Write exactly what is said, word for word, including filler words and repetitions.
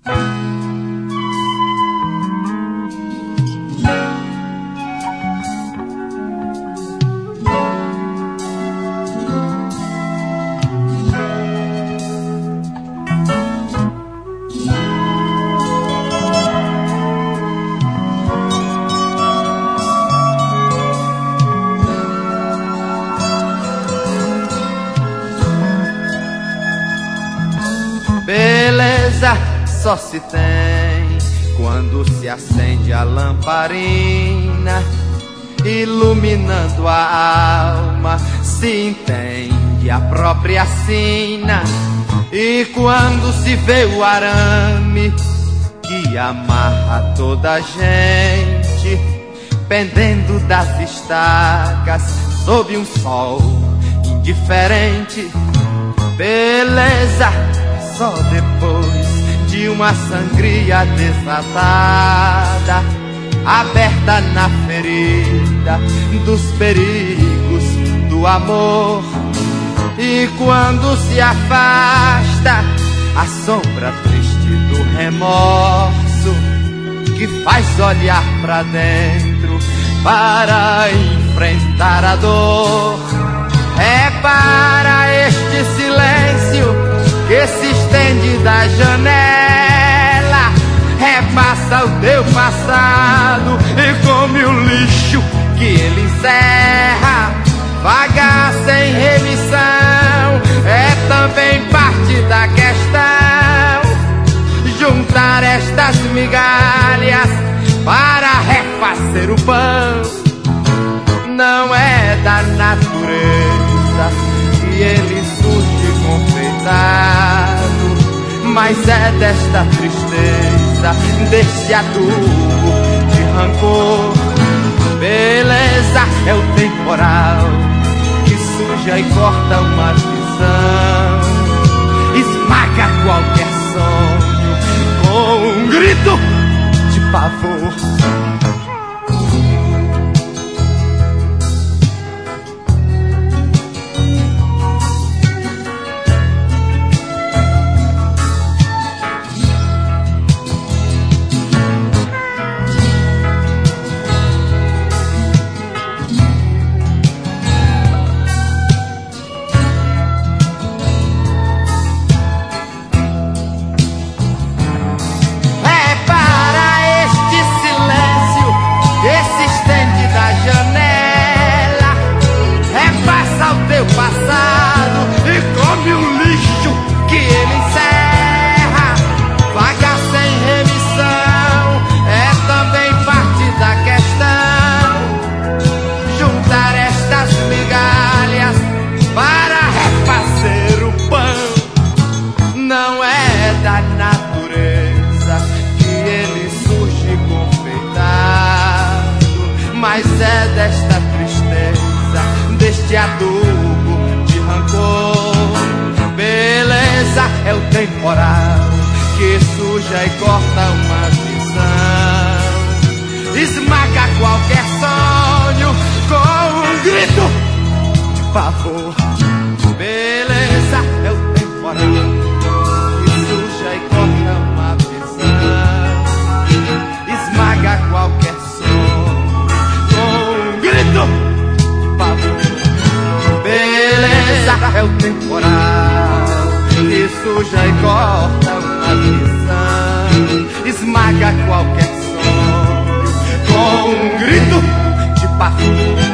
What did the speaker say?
Beleza só se tem quando se acende a lamparina, iluminando a alma, se entende a própria sina. E quando se vê o arame que amarra toda a gente, pendendo das estacas sob um sol indiferente. Beleza só depois de uma sangria desatada, aberta na ferida dos perigos do amor. E quando se afasta a sombra triste do remorso, que faz olhar pra dentro para enfrentar a dor. É para este silêncio que se estende da janela, repassa o teu passado e come o lixo que ele encerra. Vagar sem remissão é também parte da questão. Juntar estas migalhas para refazer o pão não é da natureza que ele surge confeitado, mas é desta tristeza, deste adubo de rancor. Beleza é o temporal que suja e corta uma visão, esmaga qualquer sonho com um grito de pavor. Mas é desta tristeza, deste adubo de rancor. Beleza é o temporal que suja e corta uma visão, esmaga qualquer sonho com um grito de pavor. Beleza é o temporal que suja e corta uma visão, esmaga qualquer sonho. Beleza é o temporal que suja e corta uma visão, esmaga qualquer sonho com um grito de pavor.